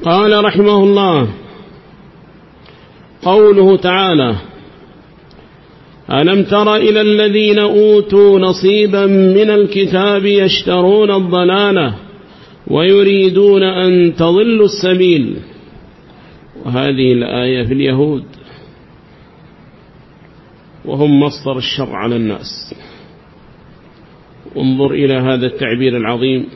قال رحمه الله: قوله تعالى: ألم تر إلى الذين أوتوا نصيبا من الكتاب يشترون الضلالة ويريدون أن تضلوا السبيل. وهذه الآية في اليهود، وهم مصدر الشر على الناس. انظر إلى هذا التعبير العظيم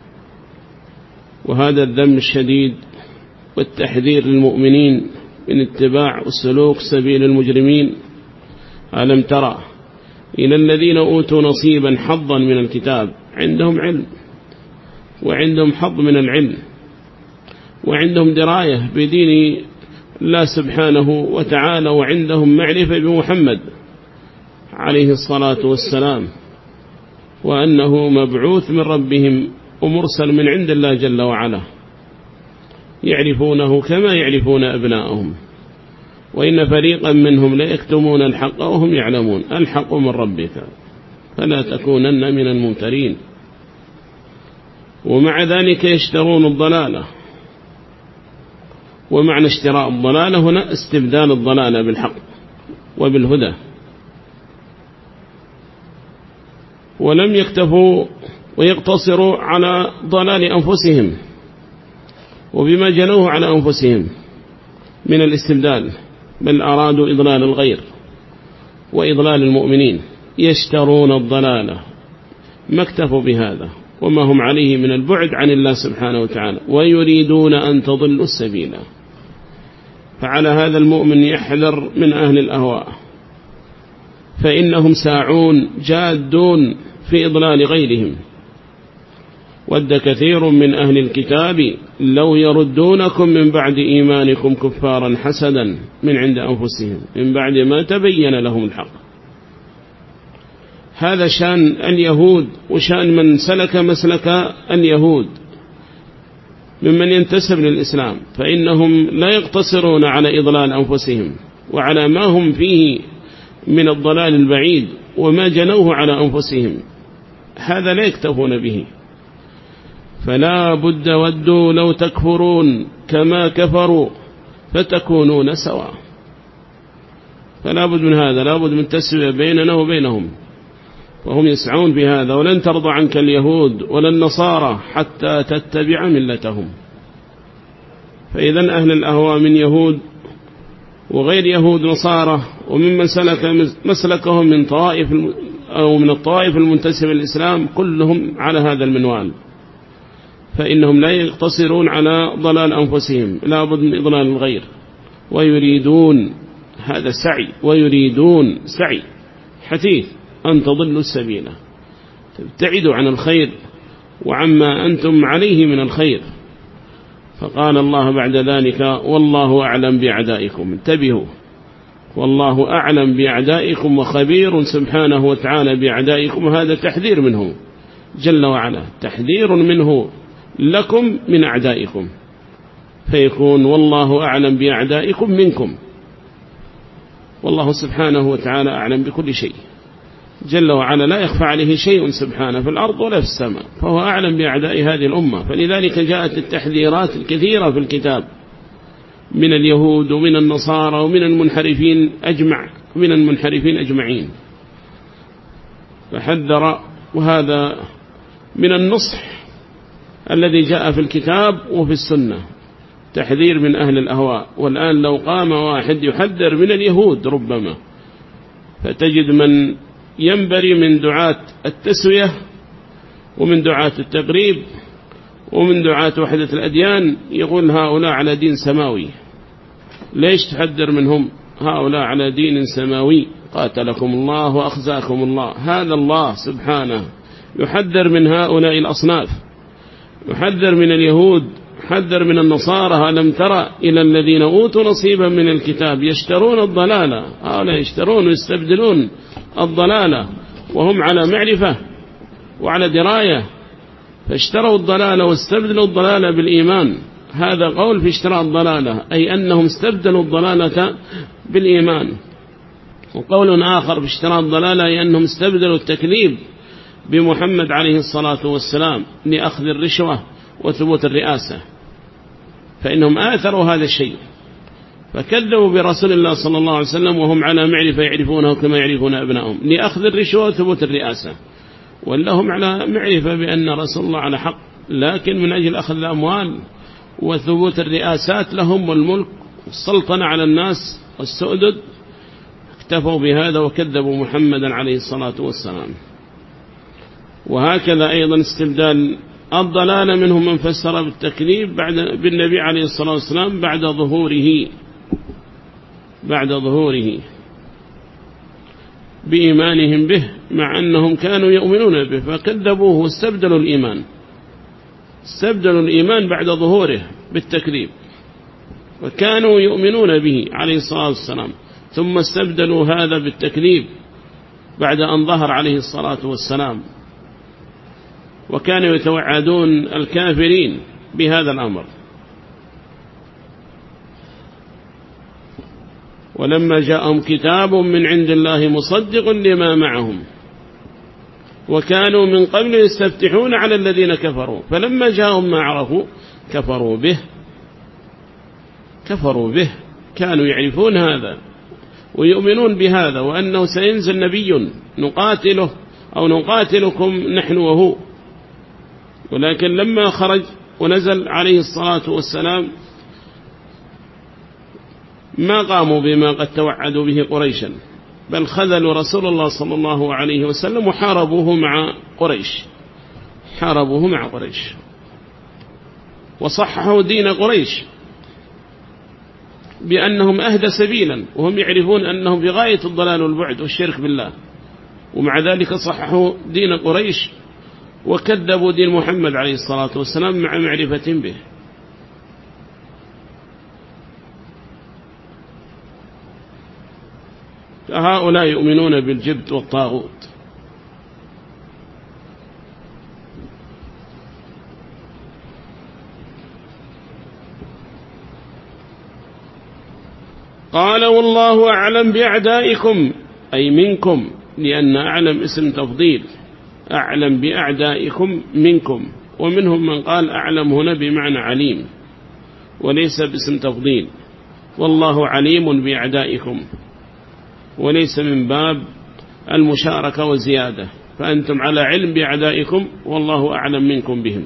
وهذا الذم الشديد والتحذير للمؤمنين من اتباع وسلوك سبيل المجرمين. ألم ترى إلى الذين أوتوا نصيبا حظا من الكتاب، عندهم علم وعندهم حظ من العلم وعندهم دراية بدين الله سبحانه وتعالى، وعندهم معرفة بمحمد عليه الصلاة والسلام، وأنه مبعوث من ربهم ومرسل من عند الله جل وعلا، يعرفونه كما يعرفون أبناءهم، وإن فريقا منهم ليكتمون الحق وهم يعلمون الحق من ربك فلا تكونن من الممترين. ومع ذلك يشترون الضلالة. ومعنى اشتراء الضلالة هنا استبدال الضلالة بالحق وبالهدى. ولم يكتفوا ويقتصروا على ضلال أنفسهم وبما جنوه على أنفسهم من الاستبدال، بل أرادوا إضلال الغير وإضلال المؤمنين. يشترون الضلالة، ما اكتفوا بهذا وما هم عليه من البعد عن الله سبحانه وتعالى، ويريدون أن تضلوا السبيل. فعلى هذا المؤمن يحذر من أهل الأهواء، فإنهم ساعون جادون في إضلال غيرهم. ود كثير من أهل الكتاب لو يردونكم من بعد إيمانكم كفارا حسدا من عند أنفسهم من بعد ما تبين لهم الحق. هذا شأن اليهود وشأن من سلك مسلك اليهود ممن ينتسب للإسلام، فإنهم لا يقتصرون على إضلال أنفسهم وعلى ما هم فيه من الضلال البعيد وما جنوه على أنفسهم، هذا لا يكتفون به. فلا بد ودوا لو تكفرون كما كفروا فتكونون سواء. فلا بد من هذا، لا بد من تسوية بيننا وبينهم، وهم يسعون في هذا. ولن ترضى عنك اليهود ولا النصارى حتى تتبع ملتهم. فإذا أهل الأهواء من يهود وغير يهود نصارى وممن سلك مسلكهم من طائف أو من الطائف المنتسبة للإسلام كلهم على هذا المنوال، فإنهم لا يقتصرون على ضلال أنفسهم، لا بد من إضلال الغير. ويريدون، هذا سعي، ويريدون سعي حثيث أن تضلوا السبيل، تبتعدوا عن الخير وعما أنتم عليه من الخير. فقال الله بعد ذلك: والله أعلم بأعدائكم. انتبهوا، والله أعلم بأعدائكم وخبير سبحانه وتعالى بأعدائكم. هذا تحذير منه جل وعلا، تحذير منه لكم من أعدائكم، فيكون والله أعلم بأعدائكم منكم. والله سبحانه وتعالى أعلم بكل شيء جل وعلا، لا يخفى عليه شيء سبحانه في الأرض ولا في السماء، فهو أعلم بأعداء هذه الأمة. فلذلك جاءت التحذيرات الكثيرة في الكتاب من اليهود ومن النصارى ومن المنحرفين أجمعين، فحذر. وهذا من النصح الذي جاء في الكتاب وفي السنة، تحذير من أهل الأهواء. والآن لو قام واحد يحذر من اليهود ربما، فتجد من ينبري من دعاة التسوية ومن دعاة التقريب ومن دعاة وحدة الأديان يقول هؤلاء على دين سماوي. ليش تحذر منهم؟ هؤلاء على دين سماوي، قاتلكم الله وأخزاكم الله. هذا الله سبحانه يحذر من هؤلاء الأصناف، يحذر من اليهود، يحذر من النصارى. ألم ترى إلى الذين أوتوا نصيبا من الكتاب يشترون الضلالة، هؤلاء يشترون ويستبدلون الضلالة وهم على معرفة وعلى دراية، فاشتروا الضلالة واستبدلوا الضلالة بالإيمان. هذا قول في اشتراء الضلالة، أي أنهم استبدلوا الضلالة بالإيمان. وقول آخر في اشتراء الضلالة أي أنهم استبدلوا التكذيب بمحمد عليه الصلاة والسلام لأخذ الرشوة وثبوت الرئاسة. فإنهم آثروا هذا الشيء، فكذبوا برسول الله صلى الله عليه وسلم وهم على معرفة يعرفونه كما يعرفون أبنائهم، لأخذ الرشوة وثبوت الرئاسة، ولهم على معرفة بأن رسول الله على حق، لكن من أجل أخذ الأموال وثبوت الرئاسات لهم والملك والسلطنة على الناس والسؤدد، اكتفوا بهذا وكذبوا محمدا عليه الصلاة والسلام. وهكذا أيضا استبدال الضلال منهم من فسر بالتكذيب بالنبي عليه الصلاة والسلام بعد ظهوره بإيمانهم به، مع أنهم كانوا يؤمنون به فكذبوه واستبدلوا الإيمان بعد ظهوره بالتكذيب، وكانوا يؤمنون به عليه الصلاة والسلام ثم استبدلوا هذا بالتكذيب بعد أن ظهر عليه الصلاة والسلام، وكانوا يتوعدون الكافرين بهذا الأمر. ولما جاءهم كتاب من عند الله مصدق لما معهم وكانوا من قبل يستفتحون على الذين كفروا، فلما جاءهم ما عرفوا كفروا به، كانوا يعرفون هذا ويؤمنون بهذا وأنه سينزل نبي نقاتله أو نقاتلكم نحن وهو، ولكن لما خرج ونزل عليه الصلاة والسلام ما قاموا بما قد توعدوا به قريشا، بل خذلوا رسول الله صلى الله عليه وسلم وحاربوه مع قريش وصححوا دين قريش بأنهم أهدى سبيلا، وهم يعرفون أنهم في غاية الضلال والبعد والشرك بالله، ومع ذلك صححوا دين قريش وكذبوا دين محمد عليه الصلاة والسلام مع معرفة به. فهؤلاء يؤمنون بالجبت والطاغوت. قال والله أعلم بأعدائكم أي منكم، لأن أعلم اسم تفضيل، أعلم بأعدائكم منكم، ومنهم من قال أعلم هنا بمعنى عليم وليس باسم تفضيل، والله عليم بأعدائكم، وليس من باب المشاركة وزيادة، فأنتم على علم بأعدائكم والله أعلم منكم بهم،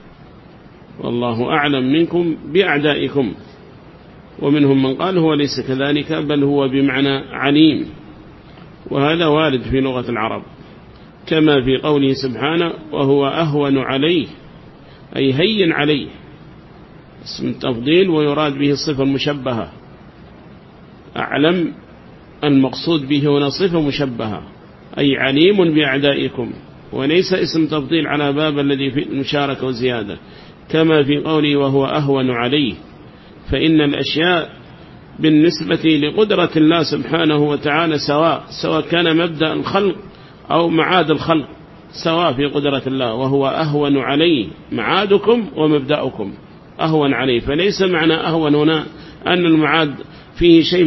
والله أعلم منكم بأعدائكم. ومنهم من قال هو ليس كذلك بل هو بمعنى عليم، وهذا وارد في لغة العرب، كما في قوله سبحانه وهو أهون عليه أي هين عليه، اسم التفضيل ويراد به الصفة المشبهة، أعلم المقصود به هنا صفة مشبهة أي عليم بأعدائكم، وليس اسم تفضيل على باب الذي في المشاركة وزيادة، كما في قوله وهو أهون عليه، فإن الأشياء بالنسبة لقدرة الله سبحانه وتعالى سواء كان مبدأ الخلق أو معاد الخلق سواء في قدرة الله، وهو أهون عليه معادكم ومبدأكم أهون عليه، فليس معنى أهون هنا أن المعاد فيه شيء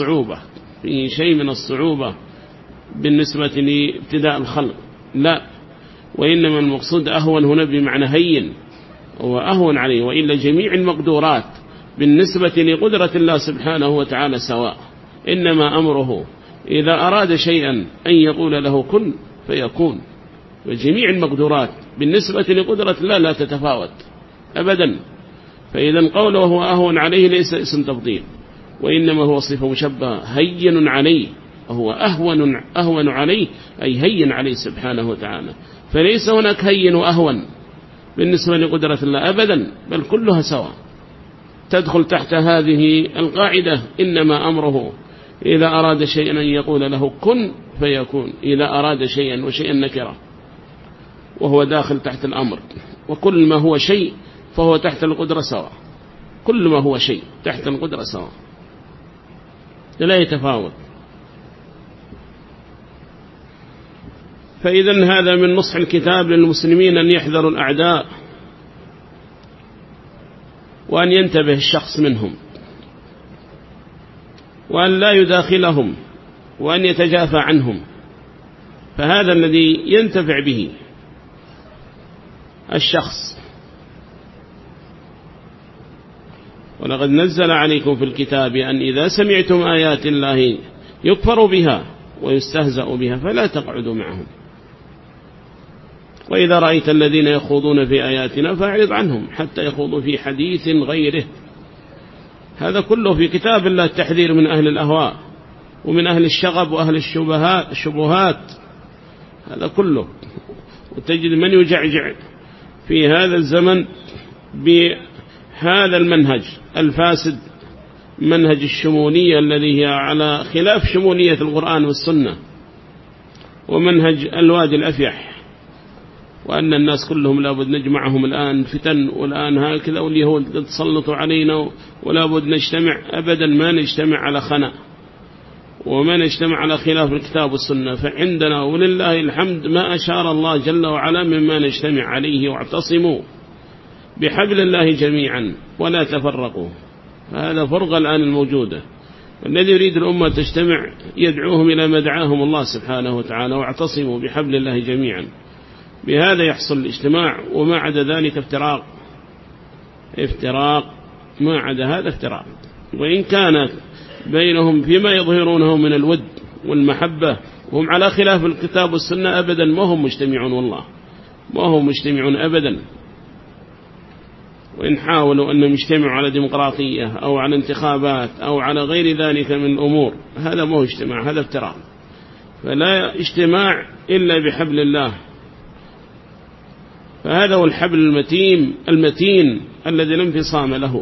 من الصعوبة بالنسبة لابتداء الخلق، لا، وإنما المقصود أهون هنا بمعنى هين وأهون عليه، وإلا جميع المقدورات بالنسبة لقدرة الله سبحانه وتعالى سواء، إنما أمره إذا أراد شيئا أن يقول له كن فيكون، وجميع المقدورات بالنسبة لقدرة الله لا تتفاوت أبدا، فإذا قوله وهو أهون عليه ليس اسم تفضيل، وإنما هو صفة مشبهة هين عليه، وهو أهون عليه أي هين عليه سبحانه وتعالى، فليس هناك هين وأهون بالنسبة لقدرة الله أبدا، بل كلها سواء تدخل تحت هذه القاعدة، إنما أمره إذا أراد شيئا أن يقول له كن فيكون، إذا أراد شيئا وشيئا نكره وهو داخل تحت الأمر، وكل ما هو شيء فهو تحت القدرة سواء، كل ما هو شيء تحت القدرة سواء لا يتفاوت. فإذا هذا من نصح الكتاب للمسلمين أن يحذروا الأعداء، وأن ينتبه الشخص منهم، وأن لا يداخلهم، وأن يتجافى عنهم، فهذا الذي ينتفع به الشخص. ولقد نزل عليكم في الكتاب أن إذا سمعتم آيات الله يكفر بها ويستهزأ بها فلا تقعدوا معهم، وإذا رأيت الذين يخوضون في آياتنا فاعرض عنهم حتى يخوضوا في حديث غيره. هذا كله في كتاب الله، التحذير من أهل الأهواء ومن أهل الشغب وأهل الشبهات، هذا كله. وتجد من يجعجع في هذا الزمن بهذا المنهج الفاسد، منهج الشمولية الذي هي على خلاف شمولية القرآن والسنة، ومنهج الوادي الأفيح، وأن الناس كلهم لابد نجمعهم الآن فتن، والآن هكذا واليهود تسلطوا علينا ولابد نجتمع. أبدا ما نجتمع على خنا وما نجتمع على خلاف الكتاب والسنة، فعندنا ولله الحمد ما أشار الله جل وعلا مما نجتمع عليه. واعتصموا بحبل الله جميعا ولا تفرقوا، هذا فرقة الآن الموجودة. والذي يريد الأمة تجتمع يدعوهم إلى ما دعاهم الله سبحانه وتعالى، واعتصموا بحبل الله جميعا، بهذا يحصل الاجتماع. وما عدا ذلك افتراق، ما عدا هذا افتراق. وإن كانت بينهم فيما يظهرونه من الود والمحبة وهم على خلاف الكتاب والسنة، أبدا ما هم مجتمعون، والله ما هم مجتمعون أبدا. وإن حاولوا أن يجتمعوا على ديمقراطية أو على انتخابات أو على غير ذلك من الأمور، هذا ما هو اجتماع، هذا افتراق. فلا اجتماع إلا بحبل الله، فهذا هو الحبل المتين الذي لا انفصام له.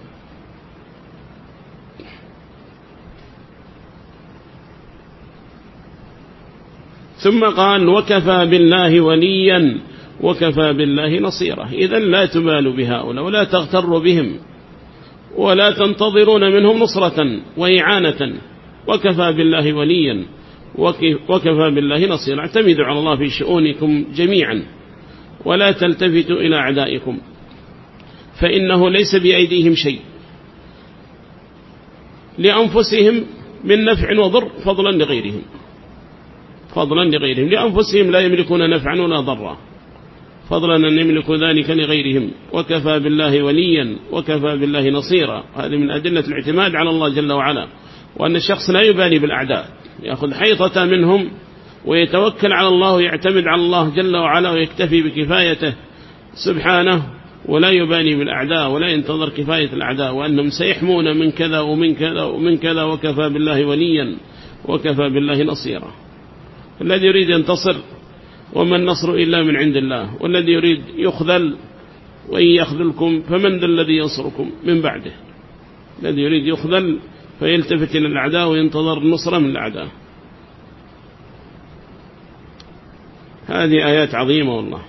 ثم قال وكفى بالله وليا وكفى بالله نصيرا. إذن لا تبالوا بهؤلاء ولا تغتروا بهم ولا تنتظرون منهم نصرة وإعانة. وكفى بالله وليا وكفى بالله نصيرا. اعتمدوا على الله في شؤونكم جميعا ولا تلتفتوا إلى أعدائكم، فإنه ليس بأيديهم شيء لأنفسهم من نفع وضر فضلا لغيرهم، لأنفسهم لا يملكون نفعا ولا ضرا، فضلا أن يملكوا ذلك لغيرهم. وكفى بالله وليا وكفى بالله نصيرا. هذه من أدلة الاعتماد على الله جل وعلا، وأن الشخص لا يبالي بالأعداء، يأخذ حيطة منهم ويتوكل على الله ويعتمد على الله جل وعلا ويكتفي بكفايته سبحانه، ولا يبالي بالأعداء ولا ينتظر كفاية الأعداء وأنهم سيحمون من كذا ومن كذا ومن كذا. وكفى بالله وليا وكفى بالله نصيرا. الذي يريد ينتصر وما النصر إلا من عند الله، والذي يريد يخذل وإن يخذلكم فمن ذا الذي ينصركم من بعده. الذي يريد يخذل فيلتفت إلى الأعداء وينتظر النصر من الأعداء. هذه آيات عظيمة والله.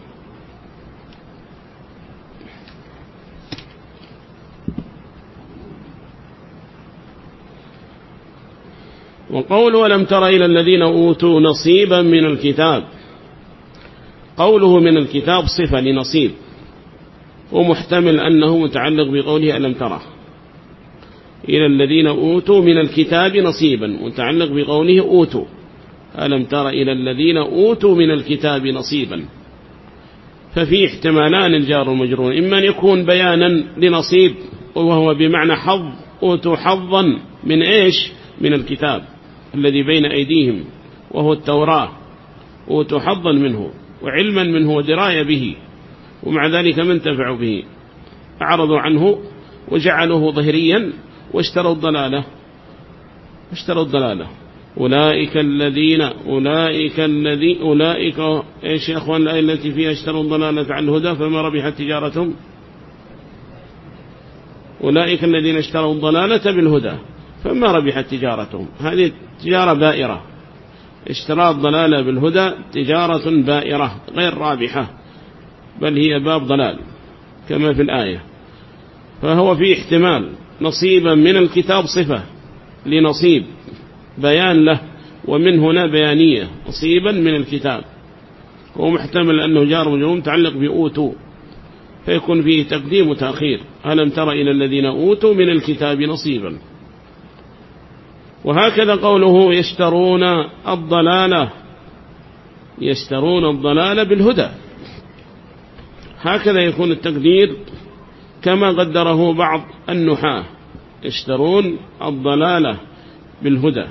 وقول ولم تر إلى الذين أوتوا نصيبا من الكتاب. قوله من الكتاب صفة لنصيب، ومحتمل أنه متعلق بقوله ألم ترى إلى الذين أوتوا من الكتاب نصيبا، متعلق بقوله أوتوا. ألم تر إلى الذين أوتوا من الكتاب نصيبا، ففي احتمالان الجار والمجرور، إما أن يكون بيانا لنصيب وهو بمعنى حظ، أوتوا حظا من إيش؟ من الكتاب الذي بين أيديهم وهو التوراة، أوتوا حظا منه وعلما منه ودراية به، ومع ذلك ما انتفعوا به، أعرضوا عنه وجعلوه ظهريا واشتروا الضلالة. أولئك إيش يا أخوان الآية التي فيها اشتروا الضلالة عن الهدى فما ربحت تجارتهم؟ أولئك الذين اشتروا الضلالة بالهدى فما ربحت تجارتهم. هذه تجارة بائرة، اشتراء الضلالة بالهدى تجارة بائرة غير رابحة، بل هي باب ضلال كما في الآية. فهو في احتمال نصيبا من الكتاب صفة لنصيب بيان له، ومن هنا بيانية نصيبا من الكتاب، ومحتمل أنه جار ومجرور متعلق بأوتوا، فيكون فيه تقديم وتأخير. ألم تر إلى الذين أوتوا من الكتاب نصيبا. وهكذا قوله يشترون الضلالة بالهدى، هكذا يكون التقدير كما قدره بعض النحاة، يشترون الضلالة بالهدى،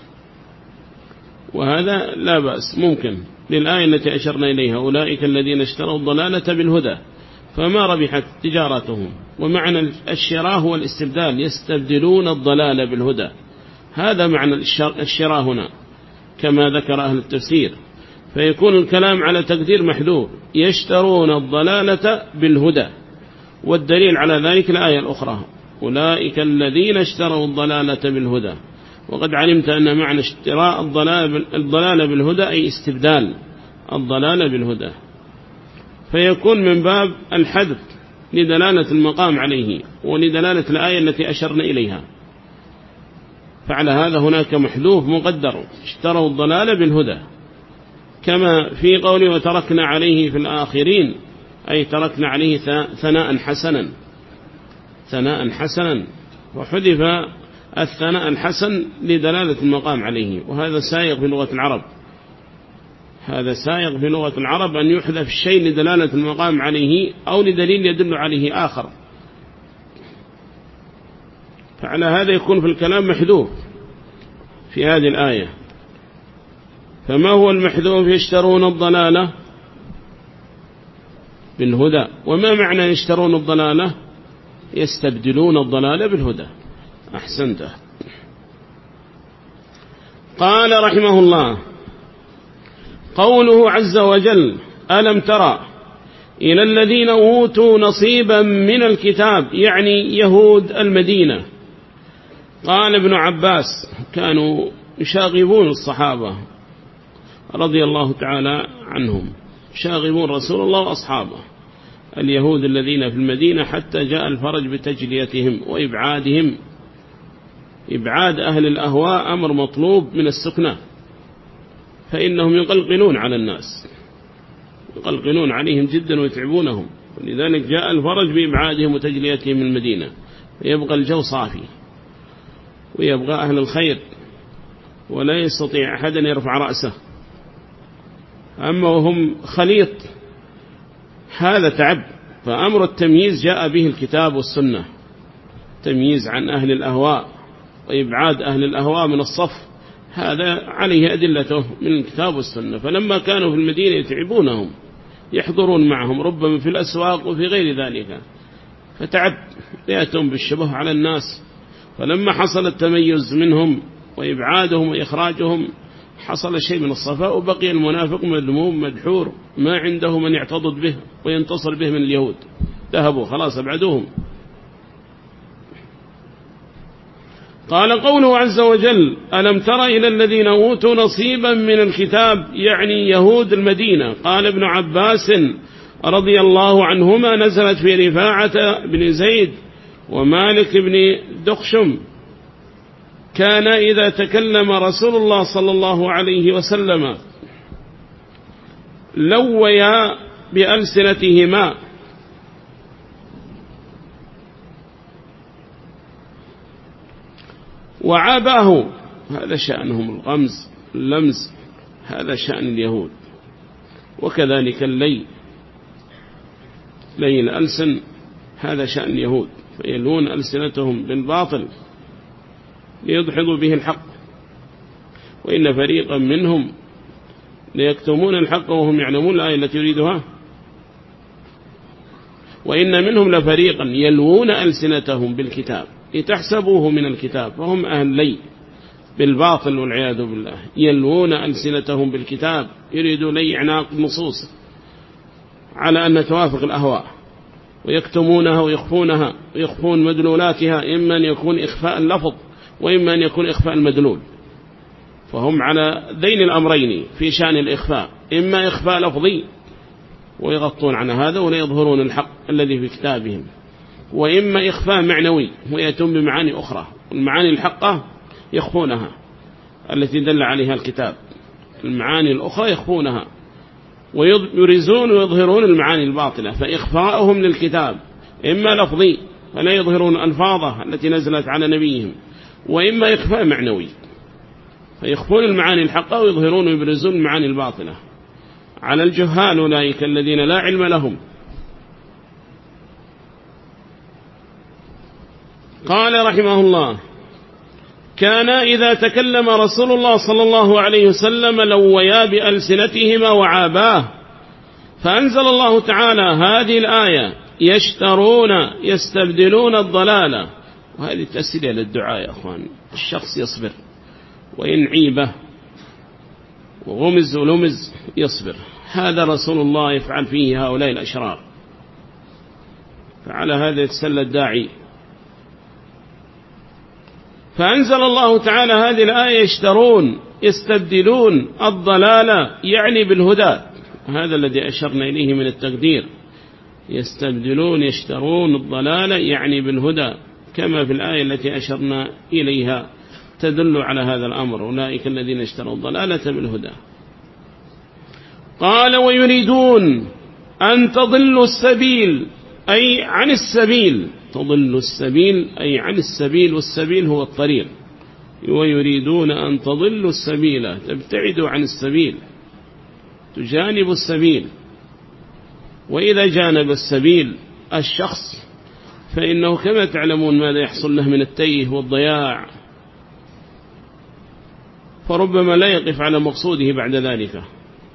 وهذا لا بأس ممكن للآية التي أشرنا إليها: أولئك الذين اشتروا الضلالة بالهدى فما ربحت تجارتهم. ومعنى الشراء هو الاستبدال، يستبدلون الضلال بالهدى، هذا معنى الشراء هنا كما ذكر أهل التفسير. فيكون الكلام على تقدير محذوف: يشترون الضلالة بالهدى. والدليل على ذلك الآية الأخرى: أولئك الذين اشتروا الضلالة بالهدى. وقد علمت أن معنى اشتراء الضلالة بالهدى أي استبدال الضلالة بالهدى، فيكون من باب الحذف لدلالة المقام عليه ولدلالة الآية التي أشرنا إليها. فعلى هذا هناك محذوف مقدر: اشتروا الضلالة بالهدى، كما في قوله: وتركنا عليه في الآخرين، أي تركنا عليه ثناء حسنا، وحذف الثناء الحسن لدلالة المقام عليه. وهذا سائغ في لغة العرب، هذا سائغ في لغة العرب أن يحذف الشيء لدلالة المقام عليه أو لدليل يدل عليه آخر، فعلى هذا يكون في الكلام محذوف في هذه الآية. فما هو المحذوف؟ يشترون الضلالة بالهدى. وما معنى يشترون الضلالة؟ يستبدلون الضلالة بالهدى. أحسنت. قال رحمه الله: قوله عز وجل: ألم ترى إلى الذين أوتوا نصيبا من الكتاب، يعني يهود المدينة. قال ابن عباس: كانوا يشاغبون الصحابة رضي الله تعالى عنهم، يشاغبون رسول الله وأصحابه اليهود الذين في المدينة، حتى جاء الفرج بتجليتهم وإبعادهم. إبعاد أهل الأهواء أمر مطلوب من السكنة، فإنهم يقلقلون على الناس، يقلقلون عليهم جدا ويتعبونهم، ولذلك جاء الفرج بإبعادهم وتجليتهم من المدينة، ويبقى الجو صافي ويبقى أهل الخير، ولا يستطيع أحد أن يرفع رأسه. أما وهم خليط هذا تعب. فأمر التمييز جاء به الكتاب والسنة، تمييز عن أهل الأهواء وإبعاد أهل الأهواء من الصف، هذا عليه أدلته من الكتاب والسنة. فلما كانوا في المدينة يتعبونهم، يحضرون معهم ربما في الأسواق وفي غير ذلك، فتعب يأتون بالشبه على الناس. فلما حصل التميز منهم وإبعادهم وإخراجهم، حصل شيء من الصفاء، وبقي المنافق مذموم مدحور، ما عنده من يعتضد به وينتصر به من اليهود، ذهبوا خلاص أبعدوهم. قال قوله عز وجل: ألم تر إلى الذين أوتوا نصيبا من الكتاب، يعني يهود المدينة. قال ابن عباس رضي الله عنهما: نزلت في رفاعة بن زيد ومالك بن دخشم، كان إذا تكلم رسول الله صلى الله عليه وسلم لويا بألسنتهما، وعاباه، هذا شأنهم، الغمز اللمز هذا شأن اليهود، وكذلك لي الألسن هذا شأن اليهود، فيلون ألسنتهم بالباطل ليدحضوا به الحق. وإن فريقا منهم ليكتمون الحق وهم يعلمون، الآية التي يريدها: وإن منهم لفريقا يلوون ألسنتهم بالكتاب لتحسبوه من الكتاب فهم أهل لي بالباطل والعياذ بالله. يلوون ألسنتهم بالكتاب، يريدون لي إعناق النصوص على أن توافق الأهواء، ويكتمونها ويخفونها ويخفون مدلولاتها، إما أن يكون إخفاء اللفظ وإما أن يكون إخفاء المدلول. فهم على ذين الأمرين في شأن الإخفاء، إما إخفاء لفظي ويغطون عن هذا ولا يظهرون الحق الذي في كتابهم، وإما إخفاء معنوي ويأتون بمعاني أخرى، والمعاني الحقة يخفونها التي دل عليها الكتاب، المعاني الأخرى يخفونها ويرزون ويظهرون المعاني الباطلة. فإخفاءهم للكتاب إما لفظي فلا يظهرون ألفاظه التي نزلت على نبيهم، وإما إخفاء معنوي فيخفون المعاني الحقة ويظهرون ويبرزون المعاني الباطلة على الجهال أولئك الذين لا علم لهم. قال رحمه الله: كان إذا تكلم رسول الله صلى الله عليه وسلم لويا بألسنتهما وعاباه، فأنزل الله تعالى هذه الآية: يستبدلون الضلالة. وهذه تسلية للدعاء يا أخوان. الشخص يصبر، وإن عيبه وغمز ولمز يصبر. هذا رسول الله يفعل فيه هؤلاء الأشرار، فعلى هذا يتسلى الداعي. فأنزل الله تعالى هذه الآية: يستبدلون الضلالة، يعني بالهدى. هذا الذي أشرنا إليه من التقدير. يشترون الضلالة يعني بالهدى، كما في الآية التي أشرنا إليها تدل على هذا الأمر: أولئك الذين اشتروا الضلالة بالهدى. قال: ويريدون أن تضلوا السبيل، أي عن السبيل. تضلوا السبيل أي عن السبيل، والسبيل هو الطريق. ويريدون أن تضلوا السبيل، تبتعدوا عن السبيل، تجانبوا السبيل. وإذا جانب السبيل الشخص فإنه كما تعلمون ماذا يحصل له من التيه والضياع، فربما لا يقف على مقصوده بعد ذلك.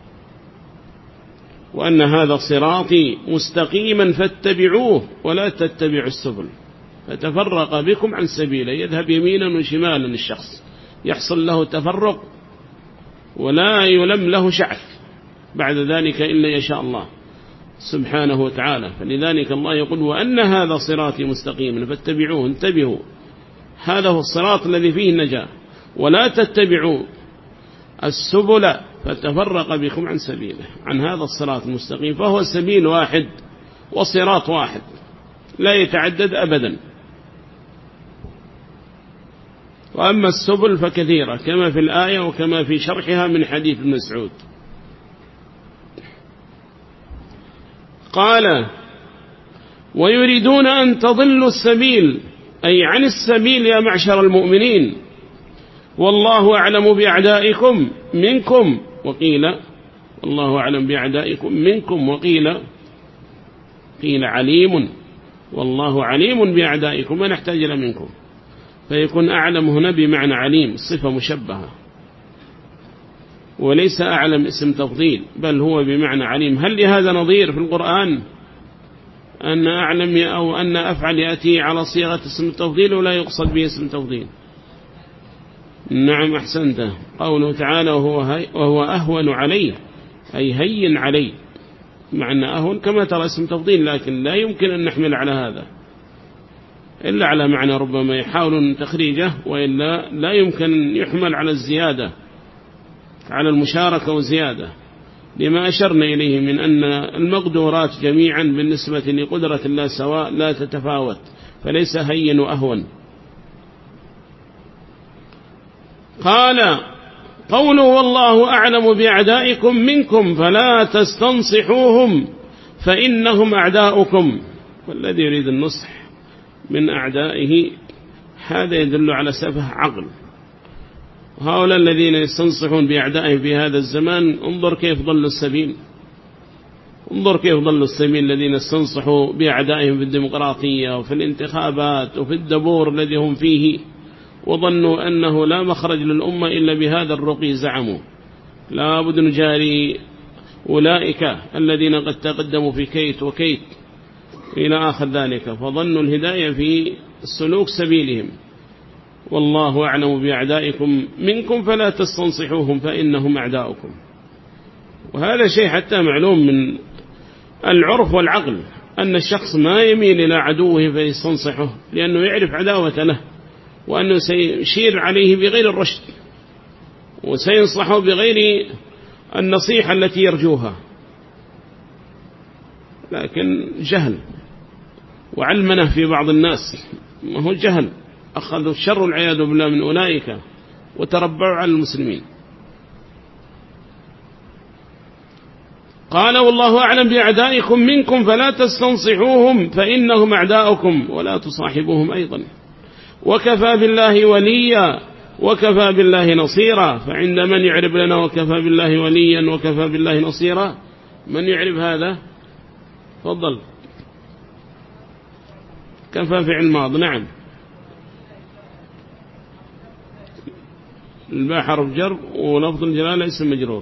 وأن هذا صراطي مستقيما فاتبعوه ولا تتبعوا السبل فتفرق بكم عن سبيله. يذهب يمينا وشمالا الشخص، يحصل له تفرق ولا يلم له شعث بعد ذلك إلا يشاء الله سبحانه وتعالى. فلذلك الله يقول: وأن هذا صراطي مستقيما فاتبعوه. انتبهوا، هذا هو الصراط الذي فيه النجاة. ولا تتبعوا السبل فتفرق بكم عن سبيله، عن هذا الصراط المستقيم. فهو سبيل واحد وصراط واحد لا يتعدد أبدا. وأما السبل فكثيرة كما في الآية وكما في شرحها من حديث ابن مسعود. قال: ويريدون أن تضلوا السبيل، أي عن السبيل يا معشر المؤمنين. والله أعلم بأعدائكم منكم، وقيل والله أعلم بأعدائكم منكم، وقيل عليم، والله عليم بأعدائكم ما نحتاج إلى منكم. فيكون أعلم هنا بمعنى عليم، صفة مشبهة، وليس أعلم اسم تفضيل، بل هو بمعنى عليم. هل لهذا نظير في القرآن أن أعلم أو أن أفعل يأتي على صيغة اسم التفضيل ولا يقصد به اسم التفضيل؟ نعم أحسنت. قوله تعالى: وهو أهون عليه، أي هين عليه، معنى أهون كما ترى اسم تفضيل، لكن لا يمكن أن نحمل على هذا إلا على معنى ربما يحاول تخريجه، وإلا لا يمكن أن يحمل على الزيادة، على المشاركة وزيادة، لما أشرنا إليه من أن المقدورات جميعا بالنسبة لقدرة الله سواء لا تتفاوت، فليس هين وأهون. قال: قوله والله أعلم بأعدائكم منكم فلا تستنصحوهم فإنهم أعداؤكم. والذي يريد النصح من أعدائه هذا يدل على سفه عقل. وهؤلاء الذين يستنصحون بأعدائهم في هذا الزمان انظر كيف ضلوا السبيل، انظر كيف ضلوا السبيل الذين استنصحوا بأعدائهم في الديمقراطية وفي الانتخابات وفي الدبور الذي هم فيه، وظنوا أنه لا مخرج للأمة إلا بهذا الرقي. زعموا لا بد نجاري أولئك الذين قد تقدموا في كيت وكيت إلى آخر ذلك، فظنوا الهداية في السلوك سبيلهم. والله أعلم بأعدائكم منكم فلا تستنصحوهم فإنهم أعداؤكم. وهذا شيء حتى معلوم من العرف والعقل، أن الشخص ما يميل إلى عدوه فيستنصحه لأنه يعرف عداوة له، وأنه سيشير عليه بغير الرشد، وسينصحه بغير النصيحة التي يرجوها، لكن جهل وعلمنه في بعض الناس، ما هو جهل، أخذوا الشر والعياذ بالله من أولئك وتربعوا على المسلمين. قال: والله أعلم بأعدائكم منكم فلا تستنصحوهم فإنهم أعداؤكم ولا تصاحبوهم أيضا، وكفى بالله وليا وكفى بالله نصيرا. فعند من يعرف لنا وكفى بالله وليا وكفى بالله نصيرا؟ من يعرف هذا؟ تفضل. كفى فعل ماض. نعم الباء حرف جر ولفظ الجلالة اسم مجرور.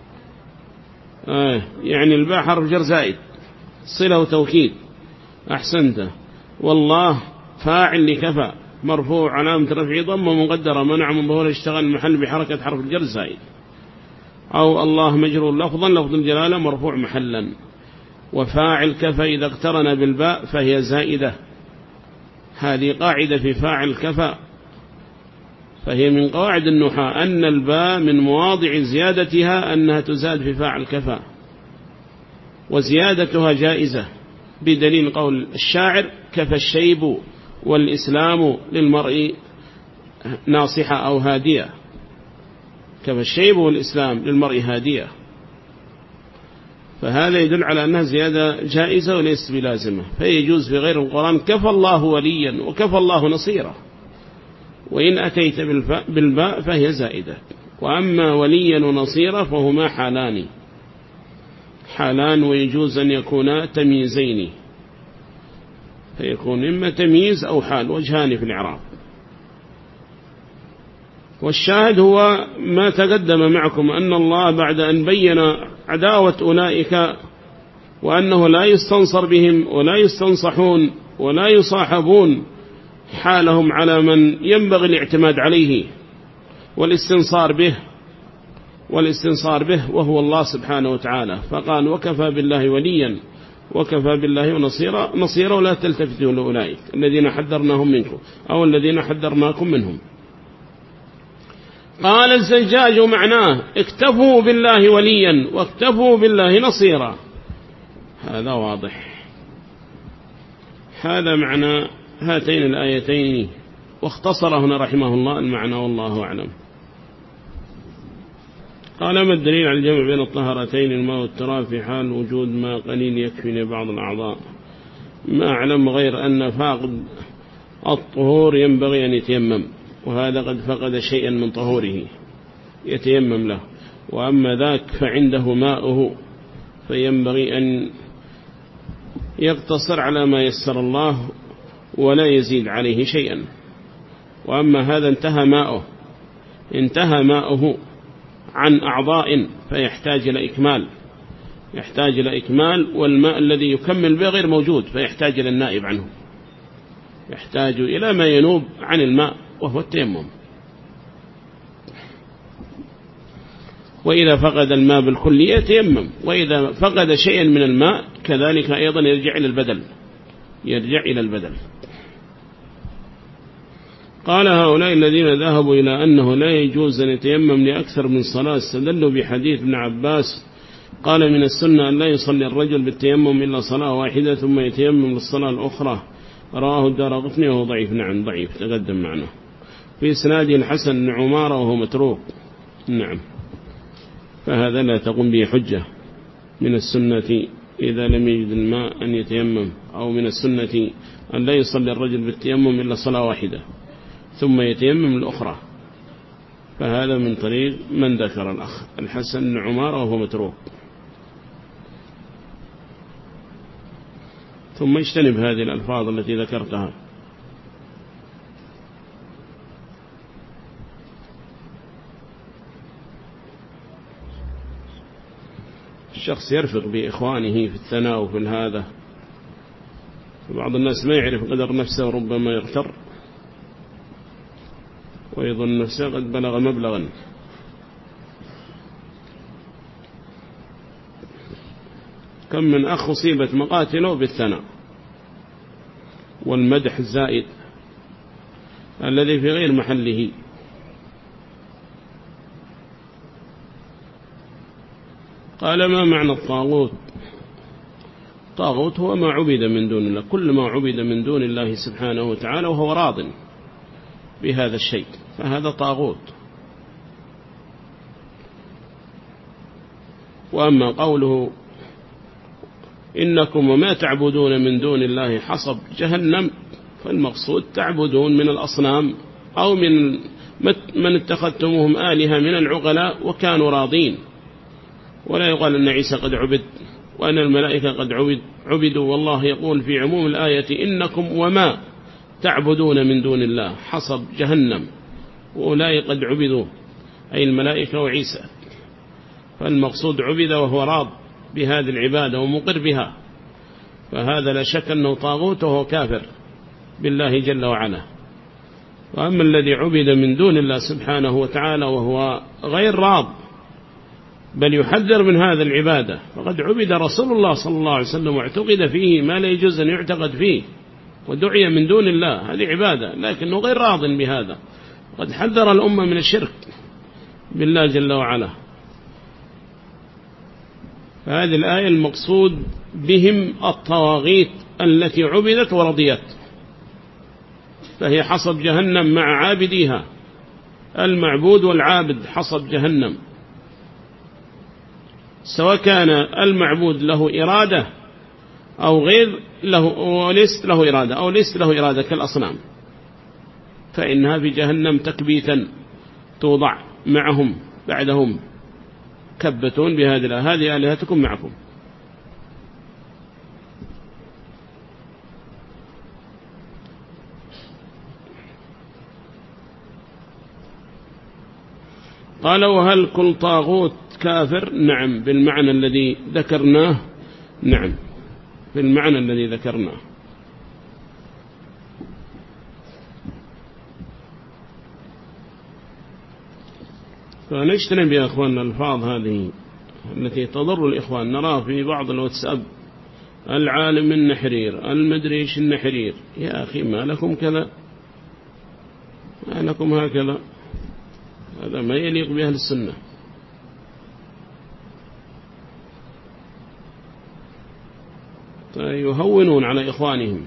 يعني الباء حرف جر زائد صلة وتوكيد. أحسنت. والله فاعل لكفى مرفوع علامة رفعه ضمة مقدرة منع من ظهور اشتغل المحل بحركة حرف الجر زائد. أو الله مجرور لفظا لفظ الجلالة مرفوع محلا. وفاعل كفى إذا اقترن بالباء فهي زائدة. هذه قاعدة في فاعل كفى، فهي من قواعد النحاة أن الباء من مواضع زيادتها أنها تزاد في فاعل كفى، وزيادتها جائزة بدليل قول الشاعر: كفى الشيب والإسلام للمرء ناصحة أو هادية. كفى الشيب والإسلام للمرء هادية، فهذا يدل على أنها زيادة جائزة وليست بلازمة. فيجوز في غير القرآن: كفى الله وليا وكفى الله نصيرا. وإن أتيت بالباء فهي زائدة. وأما وليا ونصيرا فهما حالان ويجوز أن يكونا تمييزين، فيكون إما تمييز أو حال، وجهان في الإعراب. والشاهد هو ما تقدم معكم أن الله بعد أن بين عداوة أولئك وأنه لا يستنصر بهم ولا يستنصحون ولا يصاحبون، حالهم على من ينبغي الاعتماد عليه والاستنصار به وهو الله سبحانه وتعالى. فقال: وكفى بالله وليا وكفى بالله نصيرا ولا تلتفتوا لأولئك الذين حذرناهم منكم أو الذين حذرناكم منهم. قال الزجاج معناه: اكتفوا بالله وليا واكتفوا بالله نصيرا. هذا واضح. هذا معنى هاتين الآيتين، واختصر هنا رحمه الله المعنى والله أعلم. قال: ما الدليل على الجمع بين الطهارتين الماء والتراب في حال وجود ماء قليل يكفي لبعض الأعضاء؟ ما أعلم غير أن فاقد الطهور ينبغي أن يتيمم، وهذا قد فقد شيئا من طهوره يتيمم له، وأما ذاك فعنده ماؤه فينبغي أن يقتصر على ما يسر الله ولا يزيد عليه شيئا. وأما هذا انتهى ماؤه عن أعضاء فيحتاج إلى إكمال، والماء الذي يكمل به غير موجود فيحتاج إلى النائب عنه، يحتاج إلى ما ينوب عن الماء وهو التيمم. وإذا فقد الماء بالكلية يتيمم، وإذا فقد شيئا من الماء كذلك أيضا يرجع إلى البدل. قال: هؤلاء الذين ذهبوا إلى أنه لا يجوز أن يتيمم لأكثر من صلاة استدلوا بحديث ابن عباس قال: من السنة أن لا يصلي الرجل بالتيمم إلا صلاة واحدة ثم يتيمم للصلاة الأخرى. رواه الدارقطني وهو ضعيف. نعم ضعيف، تقدم معنا. في إسناده الحسن بن عمارة وهو متروك. نعم، فهذا لا تقوم به حجة. من السنة إذا لم يجد الماء أن يتيمم، أو من السنة أن لا يصلي الرجل بالتيمم إلا صلاة واحدة ثم يتيمم الأخرى. فهذا من طريق من ذكر الأخ الحسن بن عمارة وهو متروك. ثم اجتنب هذه الألفاظ التي ذكرتها. الشخص يرفق بإخوانه في الثناء وفي هذا، بعض الناس ما يعرف قدر نفسه وربما يغتر ويظن نفسه قد بلغ مبلغا. كم من أخ أصيبت مقاتله بالثناء والمدح الزائد الذي في غير محله. قال: ما معنى الطاغوت؟ الطاغوت هو ما عبد من دون الله، كل ما عبد من دون الله سبحانه وتعالى وهو راض بهذا الشيء فهذا طاغوت. وأما قوله: إنكم وما تعبدون من دون الله حصب جهنم، فالمقصود تعبدون من الأصنام أو من اتخذتموهم آلهة من العقلاء وكانوا راضين. ولا يقال أن عيسى قد عبد وأن الملائكة قد عبدوا، والله يقول في عموم الآية: إنكم وما تعبدون من دون الله حصب جهنم، وأولئك قد عبدوا أي الملائكة وعيسى. فالمقصود عبد وهو راض بهذه العبادة ومقر بها، فهذا لا شك أنه طاغوت وهو كافر بالله جل وعلا. وأما الذي عبد من دون الله سبحانه وتعالى وهو غير راض بل يحذر من هذا العبادة، فقد عبد رسول الله صلى الله عليه وسلم واعتقد فيه ما لا يجوز أن يعتقد فيه ودعي من دون الله، هذه عبادة لكنه غير راض بهذا. قد حذر الأمة من الشرك بالله جل وعلا. فهذه الآية المقصود بهم الطواغيت التي عبدت ورضيت، فهي حصب جهنم مع عابديها، المعبود والعابد حصب جهنم، سواء كان المعبود له إرادة أو غير له، وليس له إرادة أو ليس له إرادة كالأصنام، فإنها في جهنم تكبيتا توضع معهم بعدهم كبتون بهذه هذه آلهتكم معكم. قال وهل كل طاغوت كافر؟ نعم بالمعنى الذي ذكرناه، نعم بالمعنى الذي ذكرناه. فنجتنب يا أخواننا الألفاظ هذه التي تضر الإخوان. نراه في بعض الواتساب العالم النحرير المدريش النحرير، يا أخي ما لكم كذا، ما لكم هكذا، هذا ما يليق بأهل السنة. يهونون على إخوانهم.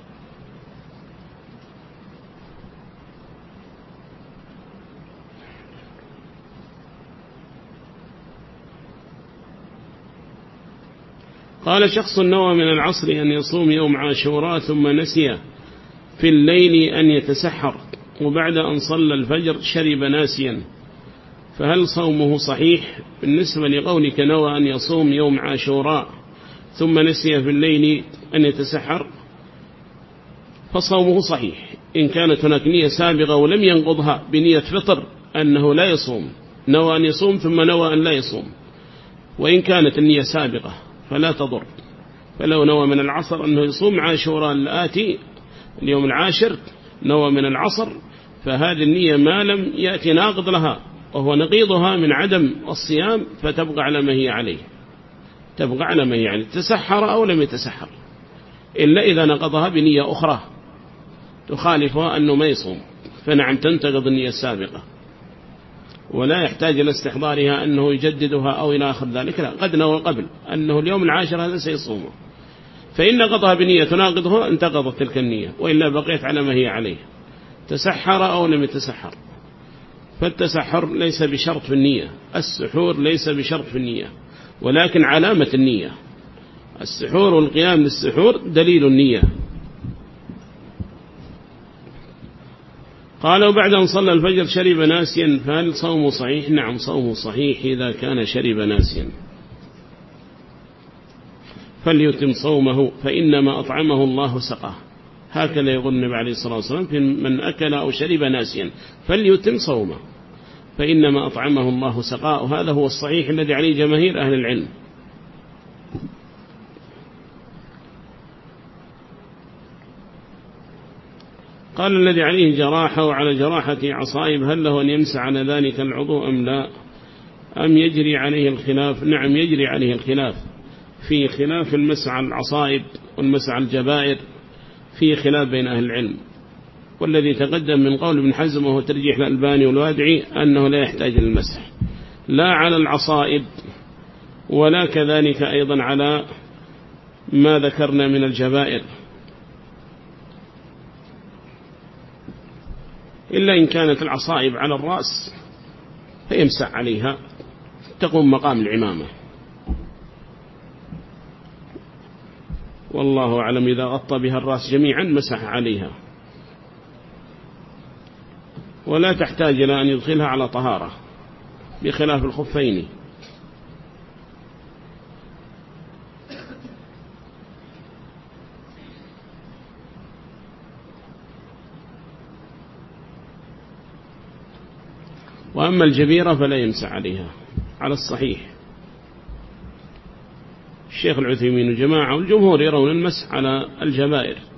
قال شخص نوى من العصر أن يصوم يوم عاشوراء ثم نسي في الليل أن يتسحر، وبعد أن صلى الفجر شرب ناسيا، فهل صومه صحيح؟ بالنسبة لقولك نوى أن يصوم يوم عاشوراء ثم نسي في الليل أن يتسحر فصومه صحيح، إن كانت هناك نية سابقة ولم ينقضها بنية فطر أنه لا يصوم، نوى أن يصوم ثم نوى أن لا يصوم، وإن كانت النية سابقة فلا تضر. فلو نوى من العصر أنه يصوم عاشوراء الآتي اليوم العاشر، نوى من العصر، فهذه النية ما لم يأتي ناقض لها وهو نقيضها من عدم الصيام، فتبقى على ما هي عليه، تبقى على ما هي عليه، تسحر أو لم يتسحر، إلا إذا نقضها بنية أخرى تخالفها أنه ما يصوم، فنعم تنتقض النية السابقة ولا يحتاج إلى استحضارها أنه يجددها أو إلى آخر ذلك، لا، قد نوى قبل أنه اليوم العاشر هذا سيصومه، فإن نقضها بنية تناقضها انتقضت تلك النية، وإلا بقيت على ما هي عليه، تسحر أو لم يتسحر. فالتسحر ليس بشرط في النية، السحور ليس بشرط في النية، ولكن علامة النية. السحور والقيام للسحور دليل النية. قال وبعد أن صلى الفجر شرب ناسيا، فهل صومه صحيح؟ نعم صومه صحيح إذا كان شرب ناسيا، فليتم صومه فإنما أطعمه الله سقاه، هكذا يقول النبي عليه الصلاة والسلام في من أكل أو شرب ناسيا فليتم صومه فإنما أطعمه الله سقاه، وهذا هو الصحيح الذي عليه جماهير أهل العلم. قال الذي عليه جراحة وعلى جراحة عصائب هل له أن يمسح على ذلك العضو أم لا، أم يجري عليه الخلاف؟ نعم يجري عليه الخلاف، في خلاف المسح على العصائب والمسح على الجبائر، في خلاف بين أهل العلم، والذي تقدم من قول ابن حزم وهو ترجيح الألباني والوادعي أنه لا يحتاج للمسح لا على العصائب ولا كذلك أيضا على ما ذكرنا من الجبائر، إلا إن كانت العصائب على الرأس فيمسح عليها تقوم مقام العمامة، والله أعلم. إذا غطى بها الرأس جميعا مسح عليها، ولا تحتاج إلى أن يدخلها على طهارة بخلاف الخفين. وأما الجبيرة فلا يمسح عليها على الصحيح. الشيخ العثيمين وجماعة والجمهور يرون المسح على الجبائر.